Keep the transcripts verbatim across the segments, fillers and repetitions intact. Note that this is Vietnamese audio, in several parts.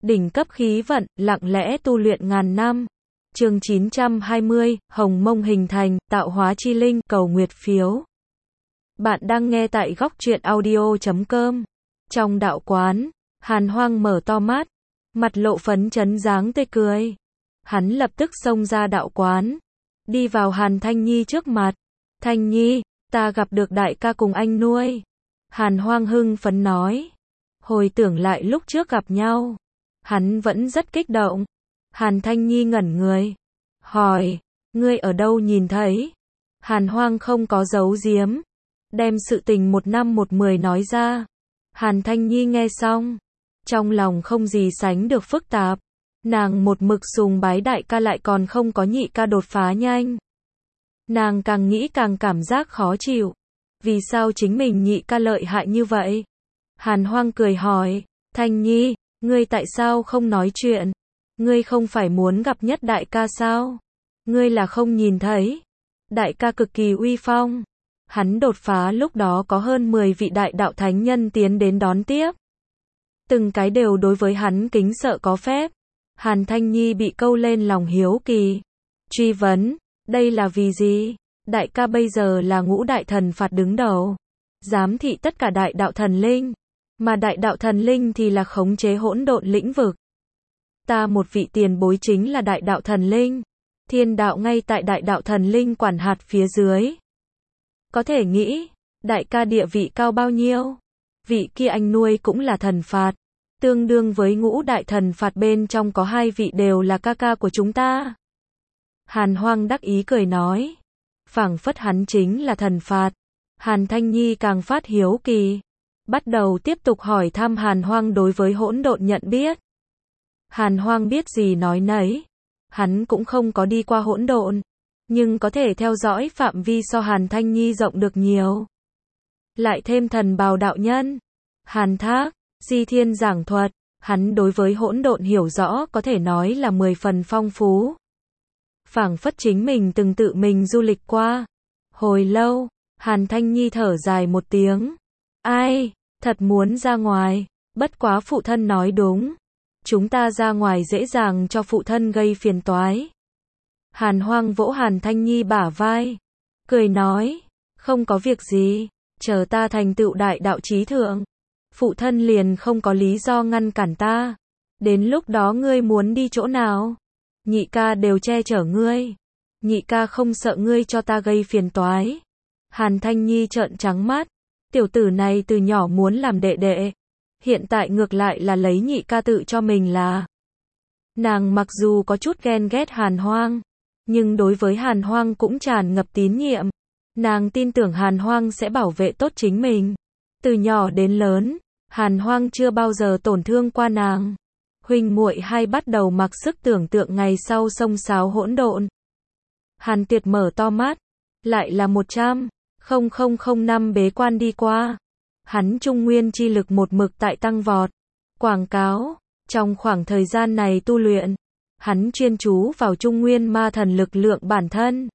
Đỉnh cấp khí vận, lặng lẽ tu luyện ngàn năm. Chương chín trăm hai mươi, Hồng Mông hình thành, tạo hóa chi linh, cầu nguyệt phiếu. Bạn đang nghe tại góc truyện audio chấm com. Trong đạo quán, Hàn Hoang mở to mắt, mặt lộ phấn chấn dáng tươi cười. Hắn lập tức xông ra đạo quán, đi vào Hàn Thanh Nhi trước mặt. Thanh Nhi, ta gặp được đại ca cùng anh nuôi. Hàn Hoang hưng phấn nói. Hồi tưởng lại lúc trước gặp nhau, hắn vẫn rất kích động. Hàn Thanh Nhi ngẩn người, hỏi, ngươi ở đâu nhìn thấy? Hàn Hoang không có giấu giếm, đem sự tình một năm một mười nói ra. Hàn Thanh Nhi nghe xong, trong lòng không gì sánh được phức tạp. Nàng một mực sùng bái đại ca lại còn không có nhị ca đột phá nhanh. Nàng càng nghĩ càng cảm giác khó chịu. Vì sao chính mình nhị ca lợi hại như vậy? Hàn Hoang cười hỏi, Thanh Nhi, ngươi tại sao không nói chuyện? Ngươi không phải muốn gặp nhất đại ca sao? Ngươi là không nhìn thấy. Đại ca cực kỳ uy phong. Hắn đột phá lúc đó có hơn mười vị đại đạo thánh nhân tiến đến đón tiếp. Từng cái đều đối với hắn kính sợ có phép. Hàn Thanh Nhi bị câu lên lòng hiếu kỳ. Truy vấn, đây là vì gì? Đại ca bây giờ là ngũ đại thần phạt đứng đầu, giám thị tất cả đại đạo thần linh, mà đại đạo thần linh thì là khống chế hỗn độn lĩnh vực. Ta một vị tiền bối chính là đại đạo thần linh, thiên đạo ngay tại đại đạo thần linh quản hạt phía dưới. Có thể nghĩ, đại ca địa vị cao bao nhiêu? Vị kia anh nuôi cũng là thần phạt, tương đương với ngũ đại thần phạt bên trong có hai vị đều là ca ca của chúng ta. Hàn Hoang đắc ý cười nói, phảng phất hắn chính là thần phạt. Hàn Thanh Nhi càng phát hiếu kỳ, bắt đầu tiếp tục hỏi thăm Hàn Hoang đối với hỗn độn nhận biết. Hàn Hoang biết gì nói nấy, hắn cũng không có đi qua hỗn độn, nhưng có thể theo dõi phạm vi so Hàn Thanh Nhi rộng được nhiều. Lại thêm thần bào đạo nhân, Hàn Thác, Di Thiên giảng thuật, hắn đối với hỗn độn hiểu rõ có thể nói là mười phần phong phú. Phảng phất chính mình từng tự mình du lịch qua. Hồi lâu, Hàn Thanh Nhi thở dài một tiếng. Ai, thật muốn ra ngoài, bất quá phụ thân nói đúng. Chúng ta ra ngoài dễ dàng cho phụ thân gây phiền toái. Hàn Hoang vỗ Hàn Thanh Nhi bả vai, cười nói, không có việc gì, chờ ta thành tựu đại đạo chí thượng, phụ thân liền không có lý do ngăn cản ta. Đến lúc đó ngươi muốn đi chỗ nào? Nhị ca đều che chở ngươi. Nhị ca không sợ ngươi cho ta gây phiền toái. Hàn Thanh Nhi trợn trắng mắt. Tiểu tử này từ nhỏ muốn làm đệ đệ, hiện tại ngược lại là lấy nhị ca tự cho mình là. Nàng mặc dù có chút ghen ghét Hàn Hoang, nhưng đối với Hàn Hoang cũng tràn ngập tín nhiệm. Nàng tin tưởng Hàn Hoang sẽ bảo vệ tốt chính mình. Từ nhỏ đến lớn, Hàn Hoang chưa bao giờ tổn thương qua nàng. Huynh muội hai bắt đầu mặc sức tưởng tượng ngày sau xông xáo hỗn độn. Hàn Tiệt mở to mắt, lại là một trăm nghìn năm bế quan đi qua. Hắn trung nguyên chi lực một mực tại tăng vọt. Quảng cáo, trong khoảng thời gian này tu luyện, hắn chuyên chú vào trung nguyên ma thần lực lượng bản thân.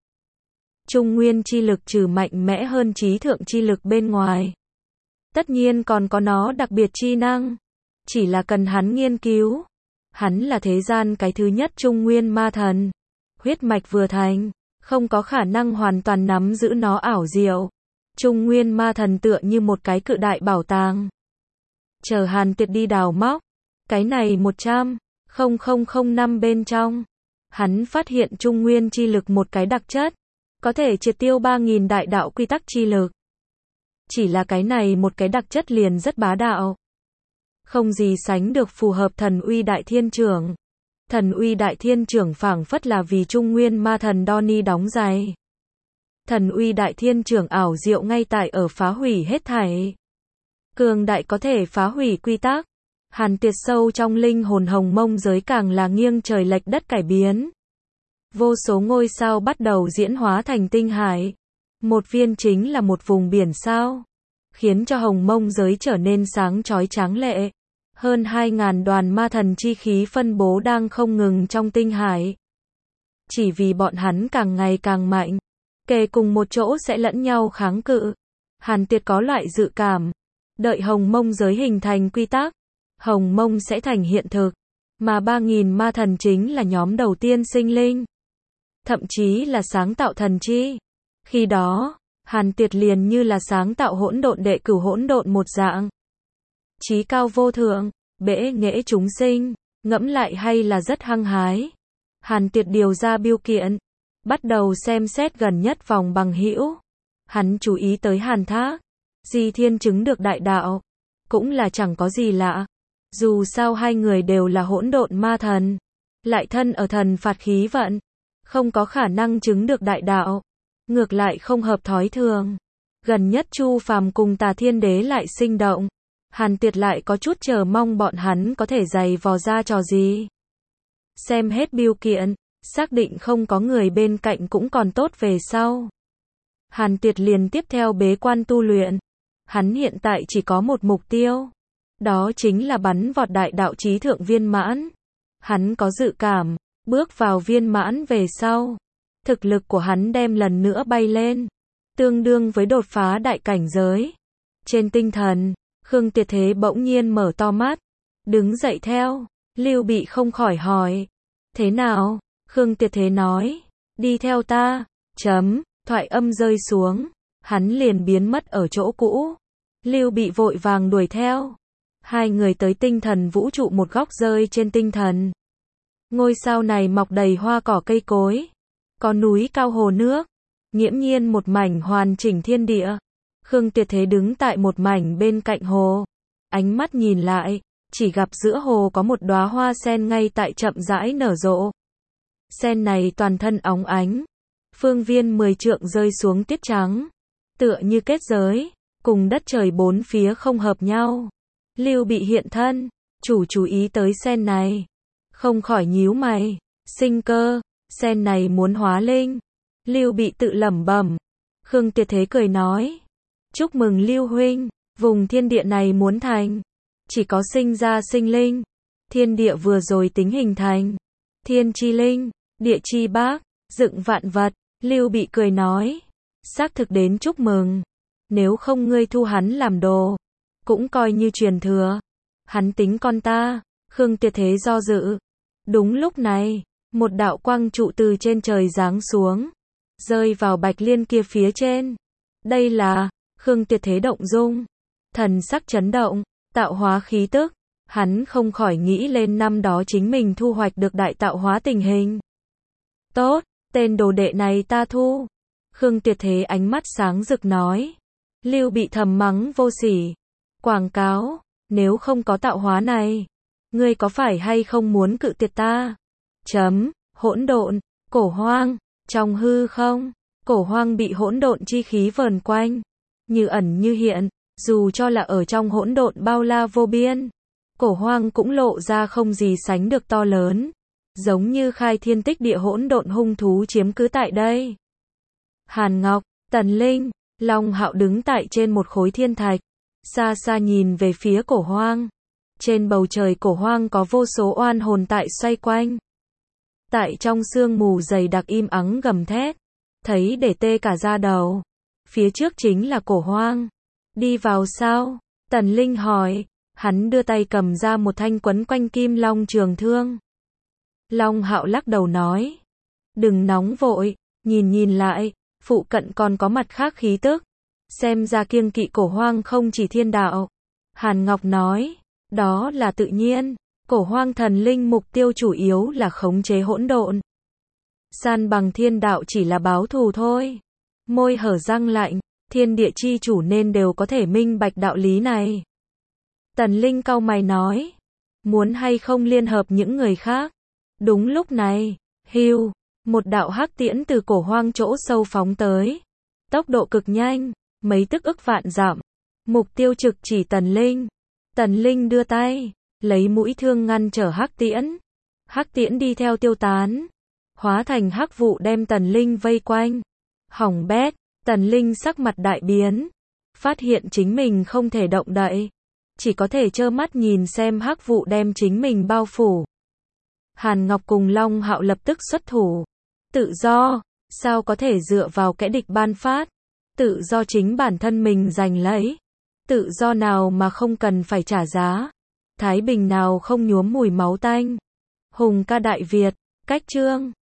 Trung nguyên chi lực trừ mạnh mẽ hơn trí thượng chi lực bên ngoài, tất nhiên còn có nó đặc biệt chi năng. Chỉ là cần hắn nghiên cứu. Hắn là thế gian cái thứ nhất trung nguyên ma thần. Huyết mạch vừa thành, không có khả năng hoàn toàn nắm giữ nó ảo diệu. Trung nguyên ma thần tựa như một cái cự đại bảo tàng. Chờ Hàn Tiệt đi đào móc. Cái này một trăm nghìn năm bên trong, hắn phát hiện trung nguyên chi lực một cái đặc chất, có thể triệt tiêu ba nghìn đại đạo quy tắc chi lực. Chỉ là cái này một cái đặc chất liền rất bá đạo. Không gì sánh được phù hợp thần uy đại thiên trưởng. Thần uy đại thiên trưởng phảng phất là vì trung nguyên ma thần Donnie đóng giày. Thần uy đại thiên trưởng ảo diệu ngay tại ở phá hủy hết thảy. Cường đại có thể phá hủy quy tắc. Hàn Tiệt sâu trong linh hồn Hồng Mông giới càng là nghiêng trời lệch đất cải biến. Vô số ngôi sao bắt đầu diễn hóa thành tinh hải. Một viên chính là một vùng biển sao, khiến cho Hồng Mông giới trở nên sáng chói tráng lệ. Hơn hai ngàn đoàn ma thần chi khí phân bố đang không ngừng trong tinh hải. Chỉ vì bọn hắn càng ngày càng mạnh, kề cùng một chỗ sẽ lẫn nhau kháng cự. Hàn Tiệt có loại dự cảm, đợi Hồng Mông giới hình thành quy tắc, Hồng Mông sẽ thành hiện thực. Mà ba nghìn ma thần chính là nhóm đầu tiên sinh linh. Thậm chí là sáng tạo thần chi. Khi đó, Hàn Tiệt liền như là sáng tạo hỗn độn đệ cửu hỗn độn một dạng. Chí cao vô thượng, bẽ nghệ chúng sinh, ngẫm lại hay là rất hăng hái. Hàn Tiệt điều ra biêu kiện, bắt đầu xem xét gần nhất vòng bằng hữu. Hắn chú ý tới Hàn Thác, Di Thiên chứng được đại đạo, cũng là chẳng có gì lạ. Dù sao hai người đều là hỗn độn ma thần, lại thân ở thần phạt khí vận, không có khả năng chứng được đại đạo, ngược lại không hợp thói thường. Gần nhất Chu Phàm cùng Tà Thiên Đế lại sinh động, Hàn Tiệt lại có chút chờ mong bọn hắn có thể giày vò ra trò gì. Xem hết biêu kiện, xác định không có người bên cạnh cũng còn tốt về sau. Hàn Tiệt liền tiếp theo bế quan tu luyện. Hắn hiện tại chỉ có một mục tiêu, đó chính là bắn vọt đại đạo chí thượng viên mãn. Hắn có dự cảm, bước vào viên mãn về sau, thực lực của hắn đem lần nữa bay lên, tương đương với đột phá đại cảnh giới. Trên tinh thần, Khương Tuyệt Thế bỗng nhiên mở to mắt, đứng dậy theo, Lưu Bị không khỏi hỏi, thế nào? Khương Tuyệt Thế nói, đi theo ta, chấm, thoại âm rơi xuống, hắn liền biến mất ở chỗ cũ. Lưu Bị vội vàng đuổi theo. Hai người tới tinh thần vũ trụ một góc rơi trên tinh thần. Ngôi sao này mọc đầy hoa cỏ cây cối, có núi cao hồ nước, nghiễm nhiên một mảnh hoàn chỉnh thiên địa. Khương Tuyệt Thế đứng tại một mảnh bên cạnh hồ, ánh mắt nhìn lại, chỉ gặp giữa hồ có một đóa hoa sen ngay tại chậm rãi nở rộ. Sen này toàn thân óng ánh, phương viên mười trượng rơi xuống tiết trắng, tựa như kết giới, cùng đất trời bốn phía không hợp nhau. Lưu Bị hiện thân, chủ chú ý tới sen này, không khỏi nhíu mày, sinh cơ, sen này muốn hóa linh. Lưu Bị tự lẩm bẩm. Khương Tuyệt Thế cười nói, chúc mừng Lưu huynh, vùng thiên địa này muốn thành, chỉ có sinh ra sinh linh. Thiên địa vừa rồi tính hình thành, thiên chi linh, địa chi bác, dựng vạn vật. Lưu Bị cười nói, xác thực đến chúc mừng, nếu không ngươi thu hắn làm đồ, cũng coi như truyền thừa. Hắn tính con ta. Khương Tuyệt Thế do dự. Đúng lúc này, một đạo quang trụ từ trên trời giáng xuống, rơi vào Bạch Liên kia phía trên. Đây là, Khương Tuyệt Thế động dung, thần sắc chấn động, tạo hóa khí tức. Hắn không khỏi nghĩ lên năm đó chính mình thu hoạch được đại tạo hóa tình hình. Tốt, tên đồ đệ này ta thu. Khương Tuyệt Thế ánh mắt sáng rực nói. Lưu Bị thầm mắng vô sỉ. Quảng cáo, nếu không có tạo hóa này, ngươi có phải hay không muốn cự tuyệt ta? Chấm, hỗn độn, cổ hoang, trong hư không, cổ hoang bị hỗn độn chi khí vờn quanh, như ẩn như hiện, dù cho là ở trong hỗn độn bao la vô biên, cổ hoang cũng lộ ra không gì sánh được to lớn, giống như khai thiên tích địa hỗn độn hung thú chiếm cứ tại đây. Hàn Ngọc, Tần Linh, Long Hạo đứng tại trên một khối thiên thạch, xa xa nhìn về phía cổ hoang. Trên bầu trời cổ hoang có vô số oan hồn tại xoay quanh. Tại trong sương mù dày đặc im ắng gầm thét, thấy để tê cả da đầu. Phía trước chính là cổ hoang. Đi vào sao? Tần Linh hỏi. Hắn đưa tay cầm ra một thanh quấn quanh kim long trường thương. Long Hạo lắc đầu nói, đừng nóng vội, nhìn nhìn lại, phụ cận còn có mặt khác khí tức. Xem ra kiêng kỵ cổ hoang không chỉ thiên đạo. Hàn Ngọc nói, đó là tự nhiên, cổ hoang thần linh mục tiêu chủ yếu là khống chế hỗn độn. San bằng thiên đạo chỉ là báo thù thôi. Môi hở răng lạnh, thiên địa chi chủ nên đều có thể minh bạch đạo lý này. Tần Linh cau mày nói, muốn hay không liên hợp những người khác. Đúng lúc này, hưu, một đạo hắc tiễn từ cổ hoang chỗ sâu phóng tới. Tốc độ cực nhanh, mấy tức ức vạn dặm. Mục tiêu trực chỉ Tần Linh. Tần Linh đưa tay, lấy mũi thương ngăn trở hắc tiễn. Hắc tiễn đi theo tiêu tán, hóa thành hắc vụ đem Tần Linh vây quanh. Hỏng bét, Tần Linh sắc mặt đại biến, phát hiện chính mình không thể động đậy, chỉ có thể trơ mắt nhìn xem hắc vụ đem chính mình bao phủ. Hàn Ngọc cùng Long Hạo lập tức xuất thủ. Tự do, sao có thể dựa vào kẻ địch ban phát? Tự do chính bản thân mình giành lấy. Tự do nào mà không cần phải trả giá? Thái bình nào không nhuốm mùi máu tanh? Hùng ca Đại Việt, cách chương